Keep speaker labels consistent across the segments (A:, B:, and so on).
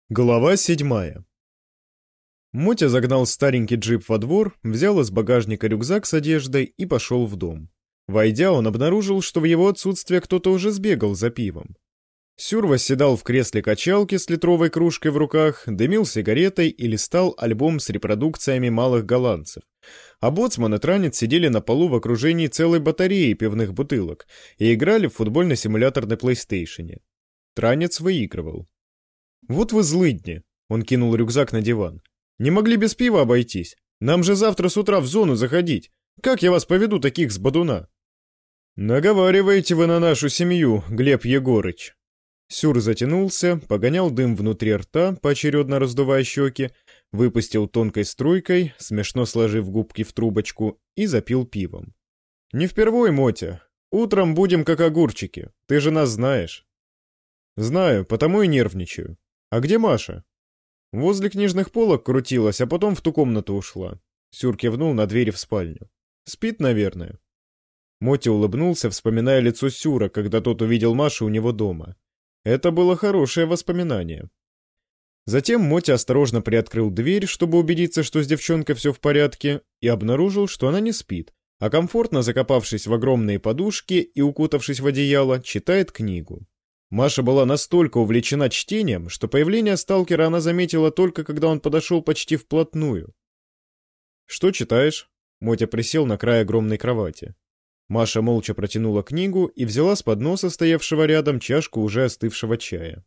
A: Глава 7. Мотя загнал старенький джип во двор, взял из багажника рюкзак с одеждой и пошел в дом. Войдя, он обнаружил, что в его отсутствие кто-то уже сбегал за пивом. Сюр восседал в кресле качалки с литровой кружкой в руках, дымил сигаретой и листал альбом с репродукциями малых голландцев. А боцман и Транец сидели на полу в окружении целой батареи пивных бутылок и играли в футбольный симулятор на плейстейшене. Транец выигрывал. «Вот вы злыдни!» — он кинул рюкзак на диван. «Не могли без пива обойтись? Нам же завтра с утра в зону заходить. Как я вас поведу таких с бодуна?» «Наговариваете вы на нашу семью, Глеб Егорыч». Сюр затянулся, погонял дым внутри рта, поочередно раздувая щеки, выпустил тонкой струйкой, смешно сложив губки в трубочку, и запил пивом. «Не впервой, Мотя. Утром будем как огурчики. Ты же нас знаешь». «Знаю, потому и нервничаю. А где Маша?» «Возле книжных полок крутилась, а потом в ту комнату ушла». Сюр кивнул на двери в спальню. «Спит, наверное». Мотя улыбнулся, вспоминая лицо Сюра, когда тот увидел Машу у него дома. Это было хорошее воспоминание. Затем Мотя осторожно приоткрыл дверь, чтобы убедиться, что с девчонкой все в порядке, и обнаружил, что она не спит, а комфортно закопавшись в огромные подушки и укутавшись в одеяло, читает книгу. Маша была настолько увлечена чтением, что появление сталкера она заметила только когда он подошел почти вплотную. «Что читаешь?» Мотя присел на край огромной кровати. Маша молча протянула книгу и взяла с подноса, стоявшего рядом, чашку уже остывшего чая.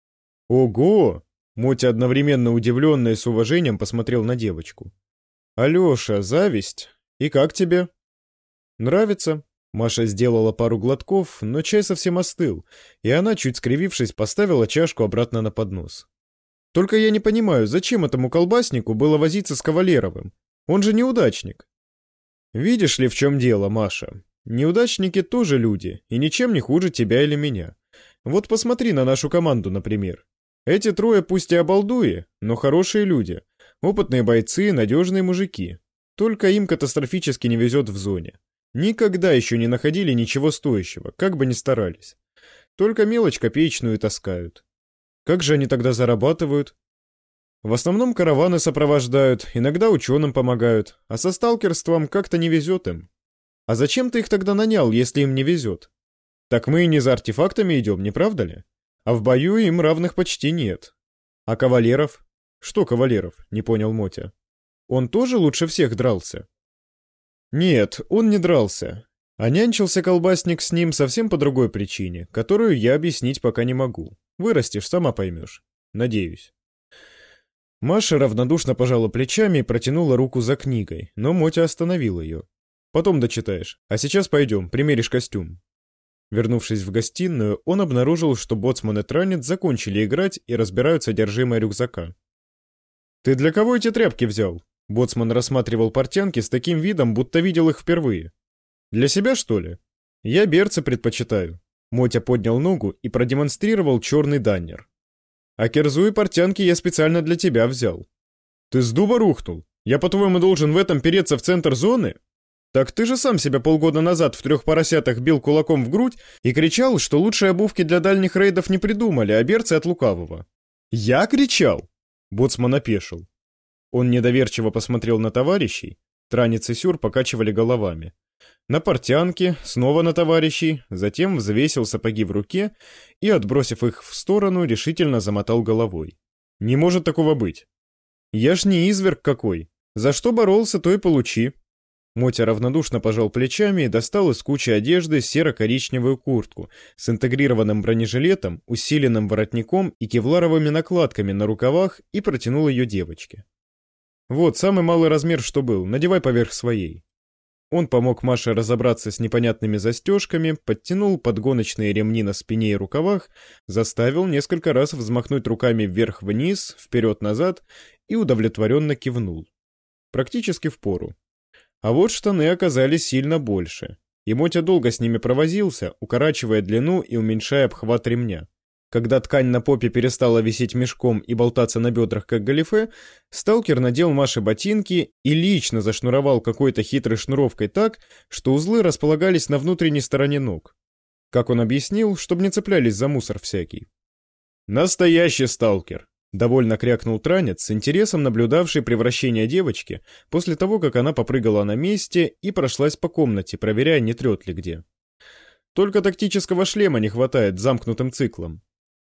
A: «Ого!» Мотя одновременно удивленно и с уважением посмотрел на девочку. «Алеша, зависть? И как тебе?» «Нравится?» Маша сделала пару глотков, но чай совсем остыл, и она, чуть скривившись, поставила чашку обратно на поднос. «Только я не понимаю, зачем этому колбаснику было возиться с Кавалеровым? Он же неудачник». «Видишь ли, в чем дело, Маша? Неудачники тоже люди, и ничем не хуже тебя или меня. Вот посмотри на нашу команду, например. Эти трое пусть и обалдуи, но хорошие люди, опытные бойцы, надежные мужики. Только им катастрофически не везет в зоне. Никогда еще не находили ничего стоящего, как бы ни старались. Только мелочь копеечную таскают. Как же они тогда зарабатывают? В основном караваны сопровождают, иногда ученым помогают, а со сталкерством как-то не везет им. А зачем ты их тогда нанял, если им не везет? Так мы и не за артефактами идем, не правда ли? А в бою им равных почти нет. А Кавалеров? Что Кавалеров? Не понял Мотя. Он тоже лучше всех дрался? Нет, он не дрался. А нянчился колбасник с ним совсем по другой причине, которую я объяснить пока не могу. Вырастешь, сама поймешь. Надеюсь. Маша равнодушно пожала плечами и протянула руку за книгой, но Мотя остановил ее. «Потом дочитаешь, а сейчас пойдем, примеришь костюм». Вернувшись в гостиную, он обнаружил, что боцман и Транец закончили играть и разбирают содержимое рюкзака. «Ты для кого эти тряпки взял?» Боцман рассматривал портянки с таким видом, будто видел их впервые. «Для себя, что ли?» «Я берцы предпочитаю». Мотя поднял ногу и продемонстрировал черный даннер. «А кирзу и портянки я специально для тебя взял». «Ты с дуба рухнул? Я, по-твоему, должен в этом переться в центр зоны? Так ты же сам себя полгода назад в 3 поросятах бил кулаком в грудь и кричал, что лучшие обувки для дальних рейдов не придумали, а берцы от лукавого». «Я кричал?» Боцман опешил. Он недоверчиво посмотрел на товарищей. Транец и Сюр покачивали головами. На портянки, снова на товарищей, затем взвесил сапоги в руке и, отбросив их в сторону, решительно замотал головой. «Не может такого быть. Я ж не изверг какой. За что боролся, то и получи». Мотя равнодушно пожал плечами и достал из кучи одежды серо-коричневую куртку с интегрированным бронежилетом, усиленным воротником и кевларовыми накладками на рукавах и протянул ее девочке. «Вот, самый малый размер, что был, надевай поверх своей». Он помог Маше разобраться с непонятными застежками, подтянул подгоночные ремни на спине и рукавах, заставил несколько раз взмахнуть руками вверх-вниз, вперед-назад и удовлетворенно кивнул. Практически впору. А вот штаны оказались сильно больше, и Мотя долго с ними провозился, укорачивая длину и уменьшая обхват ремня. Когда ткань на попе перестала висеть мешком и болтаться на бедрах, как галифе, сталкер надел Маше ботинки и лично зашнуровал какой-то хитрой шнуровкой так, что узлы располагались на внутренней стороне ног. Как он объяснил, чтобы не цеплялись за мусор всякий. «Настоящий сталкер», Довольно крякнул Транец, с интересом наблюдавший превращение девочки после того, как она попрыгала на месте и прошлась по комнате, проверяя, не трет ли где. Только тактического шлема не хватает замкнутым циклом.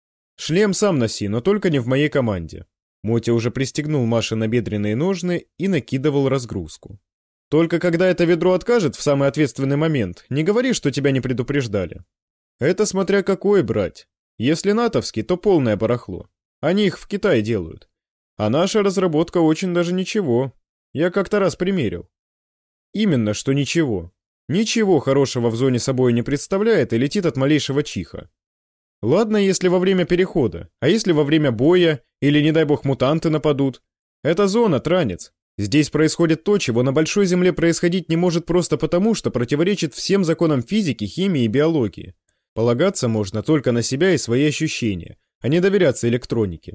A: Шлем сам носи, но только не в моей команде. Мотя уже пристегнул Маше набедренные ножны и накидывал разгрузку. Только когда это ведро откажет в самый ответственный момент, не говори, что тебя не предупреждали. Это смотря какой брать. Если натовский, то полное барахло. Они их в Китае делают. А наша разработка очень даже ничего. Я как-то раз примерил. Именно, что ничего. Ничего хорошего в зоне собой не представляет и летит от малейшего чиха. Ладно, если во время перехода, а если во время боя или, не дай бог, мутанты нападут? Это зона, Транец. Здесь происходит то, чего на большой земле происходить не может просто потому, что противоречит всем законам физики, химии и биологии. Полагаться можно только на себя и свои ощущения, а не доверяться электронике.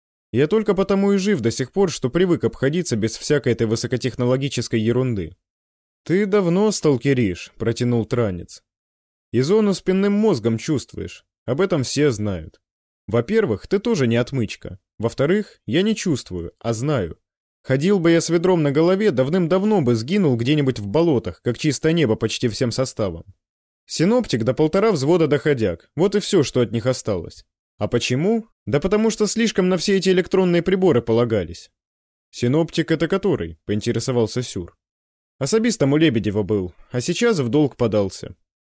A: Я только потому и жив до сих пор, что привык обходиться без всякой этой высокотехнологической ерунды. «Ты давно сталкеришь», — протянул Транец. «И зону спинным мозгом чувствуешь. Об этом все знают. Во-первых, ты тоже не отмычка. Во-вторых, я не чувствую, а знаю. Ходил бы я с ведром на голове, давным-давно бы сгинул где-нибудь в болотах, как чистое небо почти всем составом. Синоптик до 1,5 взвода доходяг. Вот и все, что от них осталось. А почему? Да потому что слишком на все эти электронные приборы полагались». «Синоптик это который?» — поинтересовался Сюр. «Особистом у Лебедева был, а сейчас в долг подался».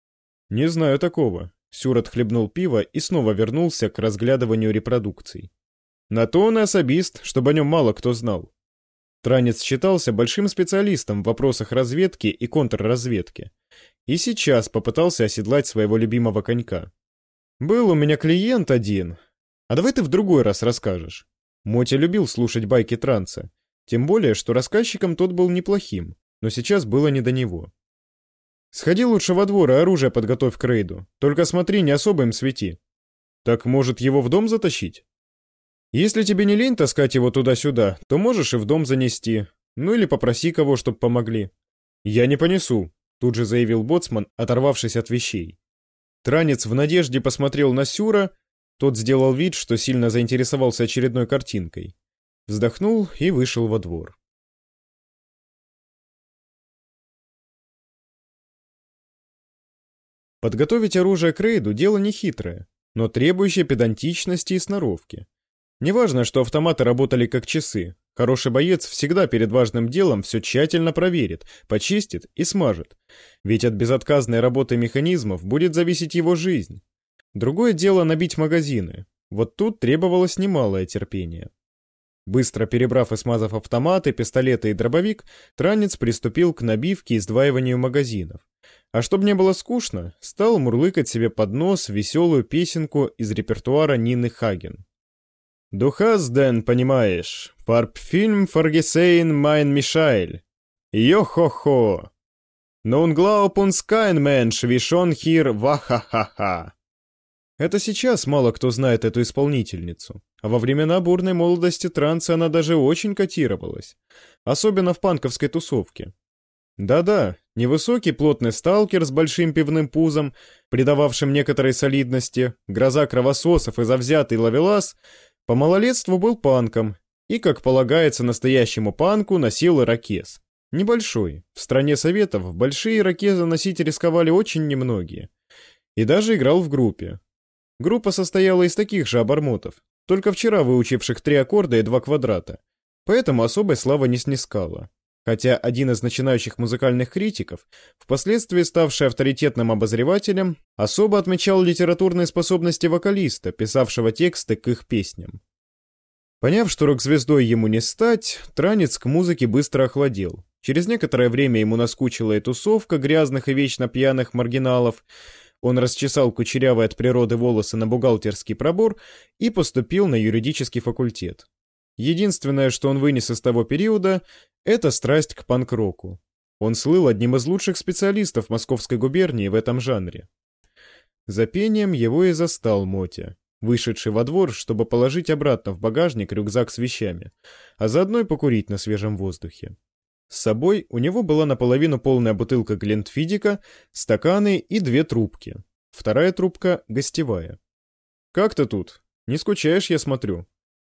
A: «Не знаю такого». Сюр отхлебнул пиво и снова вернулся к разглядыванию репродукций. На то он и особист, чтобы о нем мало кто знал. Транец считался большим специалистом в вопросах разведки и контрразведки. И сейчас попытался оседлать своего любимого конька. «Был у меня клиент один. А давай ты в другой раз расскажешь». Мотя любил слушать байки Транца. Тем более, что рассказчиком тот был неплохим, но сейчас было не до него. «Сходи лучше во двор и оружие подготовь к рейду. Только смотри, не особо им свети». «Так, может, его в дом затащить?» «Если тебе не лень таскать его туда-сюда, то можешь и в дом занести. Ну или попроси кого, чтоб помогли». «Я не понесу», — тут же заявил боцман, оторвавшись от вещей. Транец в надежде посмотрел на Сюра, тот сделал вид, что сильно заинтересовался очередной картинкой. Вздохнул и вышел во двор. Подготовить оружие к рейду – дело нехитрое, но требующее педантичности и сноровки. Неважно, что автоматы работали как часы, хороший боец всегда перед важным делом все тщательно проверит, почистит и смажет, ведь от безотказной работы механизмов будет зависеть его жизнь. Другое дело набить магазины, вот тут требовалось немалое терпение. Быстро перебрав и смазав автоматы, пистолеты и дробовик, Транец приступил к набивке и сдваиванию магазинов. А чтобы не было скучно, стал мурлыкать себе под нос веселую песенку из репертуара Нины Хаген. «Du hast denn, понимаешь, Farbfilm vergesehen, mein Michael. Йо-хо-хо. Nun glaub uns kein Mensch, wie schon hier, ва-ха-ха-ха». Это сейчас мало кто знает эту исполнительницу, а во времена бурной молодости Транца она даже очень котировалась, особенно в панковской тусовке. Да-да, невысокий плотный сталкер с большим пивным пузом, придававшим некоторой солидности, гроза кровососов и завзятый ловелас, по малолетству был панком и, как полагается настоящему панку, носил ирокез. Небольшой, в стране советов большие ирокезы носить рисковали очень немногие. И даже играл в группе. Группа состояла из таких же обормотов, только вчера выучивших 3 аккорда и 2 квадрата, поэтому особой славы не снискала. Хотя один из начинающих музыкальных критиков, впоследствии ставший авторитетным обозревателем, особо отмечал литературные способности вокалиста, писавшего тексты к их песням. Поняв, что рок-звездой ему не стать, Транец к музыке быстро охладел. Через некоторое время ему наскучила и тусовка грязных и вечно пьяных маргиналов. Он расчесал кучерявые от природы волосы на бухгалтерский пробор и поступил на юридический факультет. Единственное, что он вынес из того периода, это страсть к панк-року. Он слыл одним из лучших специалистов Московской губернии в этом жанре. За пением его и застал Мотя, вышедший во двор, чтобы положить обратно в багажник рюкзак с вещами, а заодно и покурить на свежем воздухе. С собой у него была наполовину полная бутылка Глинтвидика, стаканы и 2 трубки. Вторая трубка гостевая. «Как ты тут? Не скучаешь, я смотрю».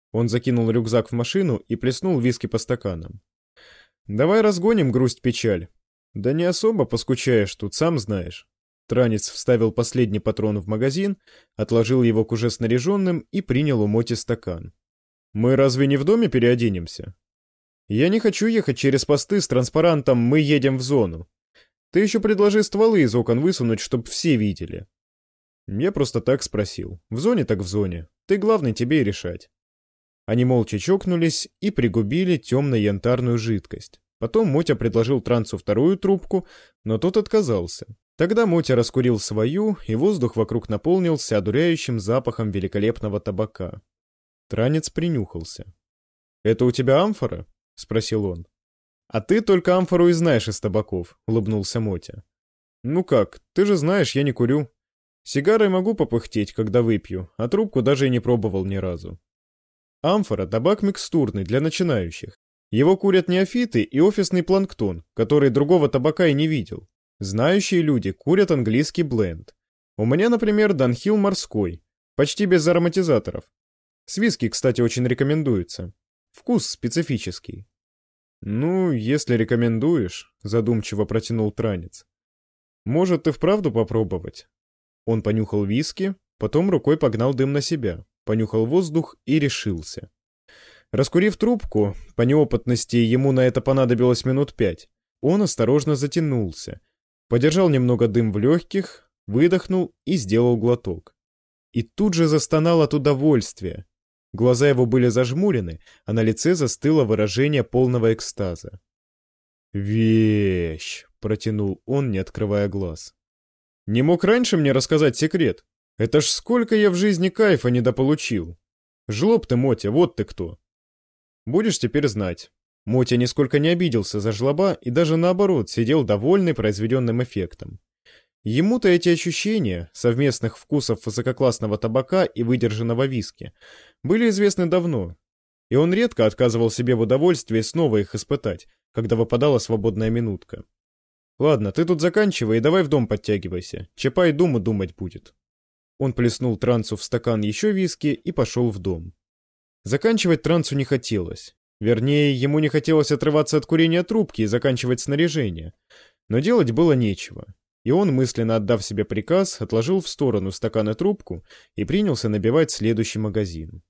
A: Он закинул рюкзак в машину и плеснул виски по стаканам. «Давай разгоним грусть-печаль». «Да не особо поскучаешь тут, сам знаешь». Транец вставил последний патрон в магазин, отложил его к уже снаряженным и принял у Моти стакан. «Мы разве не в доме переоденемся?» «Я не хочу ехать через посты с транспарантом «Мы едем в зону». Ты еще предложи стволы из окон высунуть, чтоб все видели». Я просто так спросил. В зоне так в зоне. Ты главный, тебе и решать. Они молча чокнулись и пригубили темно-янтарную жидкость. Потом Мотя предложил Трансу вторую трубку, но тот отказался. Тогда Мотя раскурил свою, и воздух вокруг наполнился одуряющим запахом великолепного табака. Транец принюхался. «Это у тебя амфора?» — спросил он. «А ты только амфору и знаешь из табаков», — улыбнулся Мотя. «Ну как, ты же знаешь, я не курю. Сигарой могу попыхтеть, когда выпью, а трубку даже и не пробовал ни разу». Амфора — табак микстурный, для начинающих. Его курят неофиты и офисный планктон, который другого табака и не видел. Знающие люди курят английский бленд. У меня, например, Данхилл морской, почти без ароматизаторов. С виски, кстати, очень рекомендуется. Вкус специфический. «Ну, если рекомендуешь», — задумчиво протянул Транец. «Может, и вправду попробовать?» Он понюхал виски, потом рукой погнал дым на себя, понюхал воздух и решился. Раскурив трубку, по неопытности ему на это понадобилось минут 5, он осторожно затянулся, подержал немного дым в легких, выдохнул и сделал глоток. И тут же застонал от удовольствия. Глаза его были зажмурены, а на лице застыло выражение полного экстаза. «Вещь!» — протянул он, не открывая глаз. «Не мог раньше мне рассказать секрет? Это ж сколько я в жизни кайфа недополучил! Жлоб ты, Мотя, вот ты кто!» «Будешь теперь знать». Мотя нисколько не обиделся за жлоба и даже наоборот сидел довольный произведенным эффектом. Ему-то эти ощущения совместных вкусов высококлассного табака и выдержанного виски были известны давно, и он редко отказывал себе в удовольствии снова их испытать, когда выпадала свободная минутка. «Ладно, ты тут заканчивай и давай в дом подтягивайся, Чапай думу думать будет». Он плеснул Трансу в стакан еще виски и пошел в дом. Заканчивать Трансу не хотелось. Вернее, ему не хотелось отрываться от курения трубки и заканчивать снаряжение. Но делать было нечего. И он, мысленно отдав себе приказ, отложил в сторону стакан и трубку и принялся набивать следующий магазин.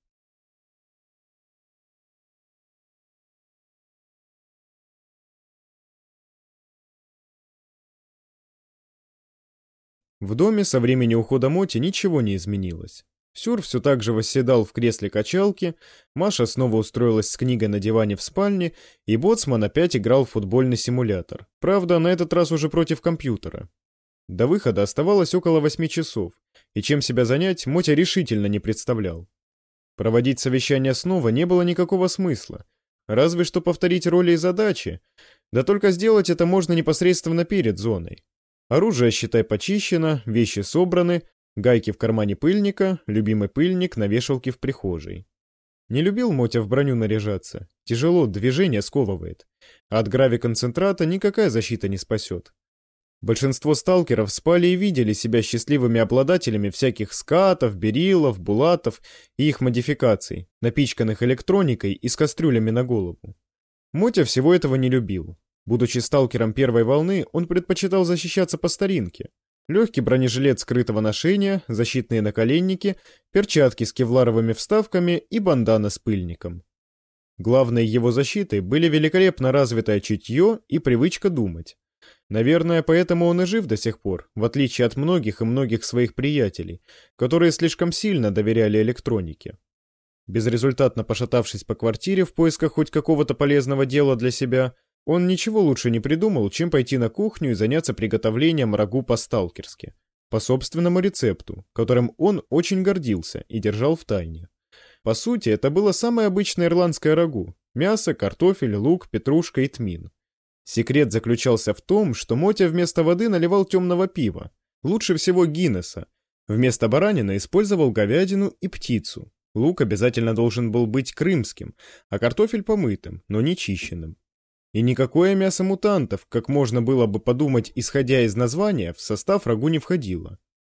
A: В доме со времени ухода Моти ничего не изменилось. Сюр все так же восседал в кресле качалки, Маша снова устроилась с книгой на диване в спальне, и Боцман опять играл в футбольный симулятор. Правда, на этот раз уже против компьютера. До выхода оставалось около 8 часов, и чем себя занять, Мотя решительно не представлял. Проводить совещание снова не было никакого смысла, разве что повторить роли и задачи, да только сделать это можно непосредственно перед зоной. Оружие, считай, почищено, вещи собраны, гайки в кармане пыльника, любимый пыльник на вешалке в прихожей. Не любил Мотя в броню наряжаться, тяжело, движение сковывает, а от гравиконцентрата никакая защита не спасет. Большинство сталкеров спали и видели себя счастливыми обладателями всяких скатов, берилов, булатов и их модификаций, напичканных электроникой и с кастрюлями на голову. Мотя всего этого не любил. Будучи сталкером первой волны, он предпочитал защищаться по старинке. Легкий бронежилет скрытого ношения, защитные наколенники, перчатки с кевларовыми вставками и бандана с пыльником. Главной его защитой были великолепно развитое чутье и привычка думать. Наверное, поэтому он и жив до сих пор, в отличие от многих и многих своих приятелей, которые слишком сильно доверяли электронике. Безрезультатно пошатавшись по квартире в поисках хоть какого-то полезного дела для себя, он ничего лучше не придумал, чем пойти на кухню и заняться приготовлением рагу по-сталкерски, по собственному рецепту, которым он очень гордился и держал в тайне. По сути, это было самое обычное ирландское рагу: мясо, картофель, лук, петрушка и тмин. Секрет заключался в том, что Мотя вместо воды наливал темного пива, лучше всего Гиннесса. Вместо баранины использовал говядину и птицу. Лук обязательно должен был быть крымским, а картофель помытым, но не чищенным. И никакое мясо мутантов, как можно было бы подумать, исходя из названия, в состав рагу не входило.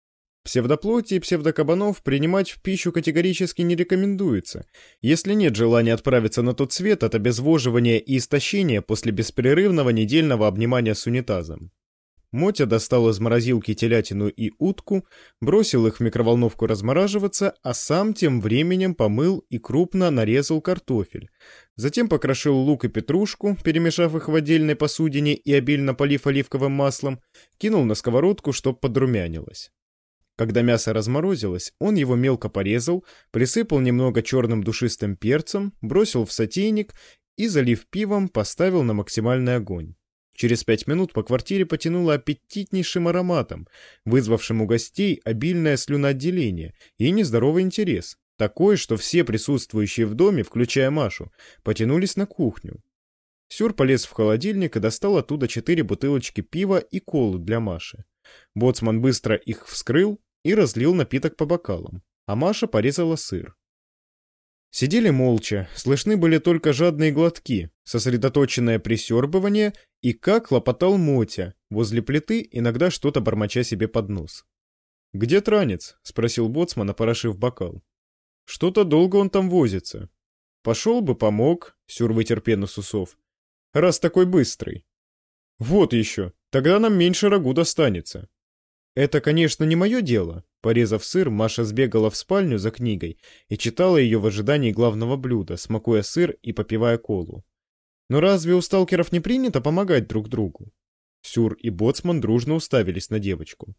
A: Псевдоплоти и псевдокабанов принимать в пищу категорически не рекомендуется, если нет желания отправиться на тот свет от обезвоживания и истощения после беспрерывного недельного обнимания с унитазом. Мотя достал из морозилки телятину и утку, бросил их в микроволновку размораживаться, а сам тем временем помыл и крупно нарезал картофель. Затем покрошил лук и петрушку, перемешав их в отдельной посудине и обильно полив оливковым маслом, кинул на сковородку, чтоб подрумянилось. Когда мясо разморозилось, он его мелко порезал, присыпал немного черным душистым перцем, бросил в сотейник и, залив пивом, поставил на максимальный огонь. Через 5 минут по квартире потянуло аппетитнейшим ароматом, вызвавшим у гостей обильное слюноотделение и нездоровый интерес, такой, что все присутствующие в доме, включая Машу, потянулись на кухню. Сюр полез в холодильник и достал оттуда 4 бутылочки пива и колу для Маши. Боцман быстро их вскрыл и разлил напиток по бокалам, а Маша порезала сыр. Сидели молча, слышны были только жадные глотки, сосредоточенное присербывание и как хлопотал Мотя, возле плиты, иногда что-то бормоча себе под нос. «Где Транец?» — спросил боцман, опорошив бокал. «Что-то долго он там возится. Пошел бы, помог», — Сюр вытер пену с усов. «Раз такой быстрый». «Вот еще, тогда нам меньше рагу достанется». «Это, конечно, не мое дело». Порезав сыр, Маша сбегала в спальню за книгой и читала ее в ожидании главного блюда, смакуя сыр и попивая колу. «Но разве у сталкеров не принято помогать друг другу?» Сюр и боцман дружно уставились на девочку.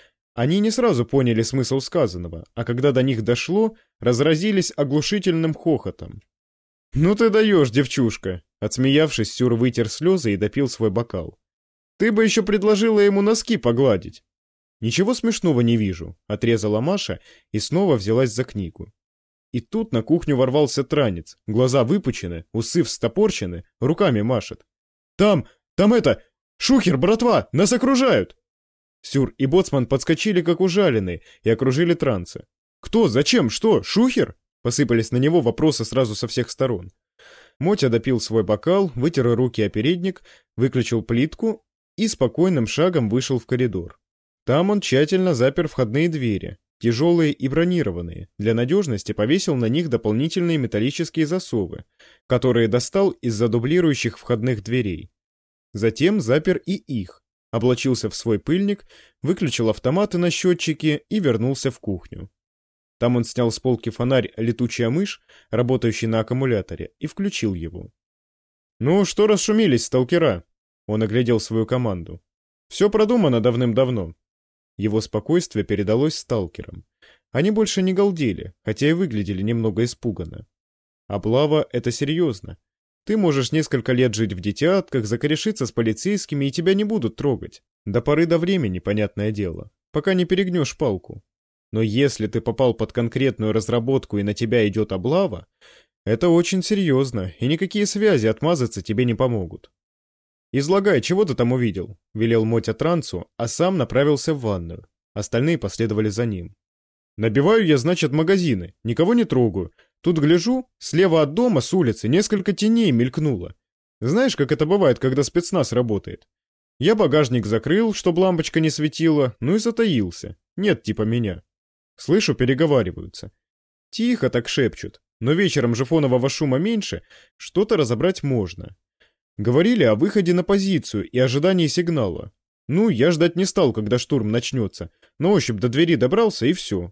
A: Они не сразу поняли смысл сказанного, а когда до них дошло, разразились оглушительным хохотом. «Ну ты даешь, девчушка!» Отсмеявшись, Сюр вытер слезы и допил свой бокал. «Ты бы еще предложила ему носки погладить!» «Ничего смешного не вижу», — отрезала Маша и снова взялась за книгу. И тут на кухню ворвался Транец, глаза выпучены, усы встопорчены, руками машет. Там это! Шухер, братва, нас окружают!» Сюр и боцман подскочили, как ужаленные, и окружили Транца. «Кто? Зачем? Что? Шухер?» Посыпались на него вопросы сразу со всех сторон. Мотя допил свой бокал, вытер руки о передник, выключил плитку и спокойным шагом вышел в коридор. Там он тщательно запер входные двери, тяжелые и бронированные, для надежности повесил на них дополнительные металлические засовы, которые достал из-за дублирующих входных дверей. Затем запер и их, облачился в свой пыльник, выключил автоматы на счетчике и вернулся в кухню. Там он снял с полки фонарь «Летучая мышь», работающий на аккумуляторе, и включил его. «Ну, что расшумелись, сталкера?» Он оглядел свою команду. «Все продумано давным-давно». Его спокойствие передалось сталкерам. Они больше не галдели, хотя и выглядели немного испуганно. Облава — это серьезно. Ты можешь несколько лет жить в детятках, закорешиться с полицейскими, и тебя не будут трогать. До поры до времени, понятное дело, пока не перегнешь палку. Но если ты попал под конкретную разработку и на тебя идет облава, это очень серьезно, и никакие связи отмазаться тебе не помогут. «Излагай, чего ты там увидел?» — велел Мотя Трансу, а сам направился в ванную. Остальные последовали за ним. «Набиваю я, значит, магазины, никого не трогаю. Тут гляжу, слева от дома с улицы несколько теней мелькнуло. Знаешь, как это бывает, когда спецназ работает? Я багажник закрыл, чтобы лампочка не светила, ну и затаился. Нет типа меня. Слышу, переговариваются. Тихо так шепчут, но вечером же фонового шума меньше, что-то разобрать можно. Говорили о выходе на позицию и ожидании сигнала. Ну, я ждать не стал, когда штурм начнется. На ощупь до двери добрался и все».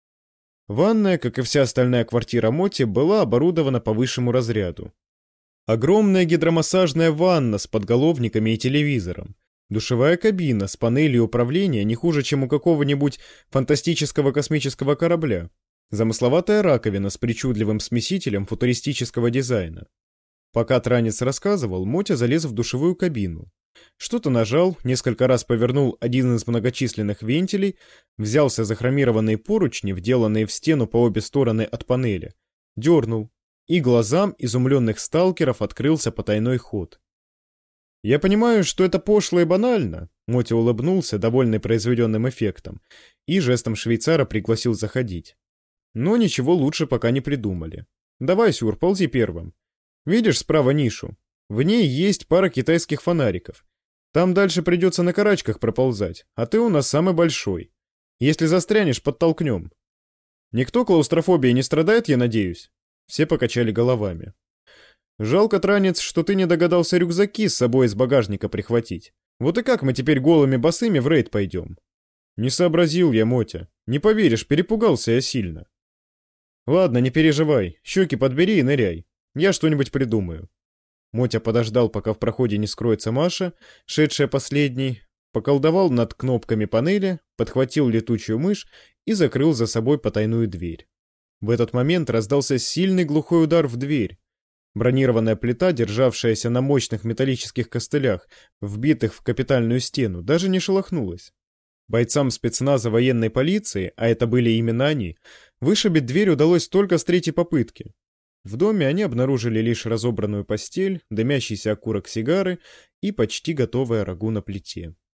A: Ванная, как и вся остальная квартира Моти, была оборудована по высшему разряду. Огромная гидромассажная ванна с подголовниками и телевизором. Душевая кабина с панелью управления не хуже, чем у какого-нибудь фантастического космического корабля. Замысловатая раковина с причудливым смесителем футуристического дизайна. Пока Транец рассказывал, Мотя залез в душевую кабину. Что-то нажал, несколько раз повернул один из многочисленных вентилей, взялся за хромированные поручни, вделанные в стену по обе стороны от панели, дернул, и глазам изумленных сталкеров открылся потайной ход. «Я понимаю, что это пошло и банально», — Мотя улыбнулся, довольный произведенным эффектом, и жестом швейцара пригласил заходить. «Но ничего лучше пока не придумали. Давай, Сюр, ползи первым. Видишь справа нишу? В ней есть пара китайских фонариков. Там дальше придется на карачках проползать, а ты у нас самый большой. Если застрянешь, подтолкнем. Никто клаустрофобией не страдает, я надеюсь?» Все покачали головами. «Жалко, Транец, что ты не догадался рюкзаки с собой из багажника прихватить. Вот и как мы теперь голыми босыми в рейд пойдем?» «Не сообразил я, Мотя. Не поверишь, перепугался я сильно». «Ладно, не переживай, щеки подбери и ныряй. Я что-нибудь придумаю». Мотя подождал, пока в проходе не скроется Маша, шедшая последней, поколдовал над кнопками панели, подхватил летучую мышь и закрыл за собой потайную дверь. В этот момент раздался сильный глухой удар в дверь. Бронированная плита, державшаяся на мощных металлических костылях, вбитых в капитальную стену, даже не шелохнулась. Бойцам спецназа военной полиции, а это были именно они, вышибить дверь удалось только с третьей попытки. В доме они обнаружили лишь разобранную постель, дымящийся окурок сигары и почти готовое рагу на плите.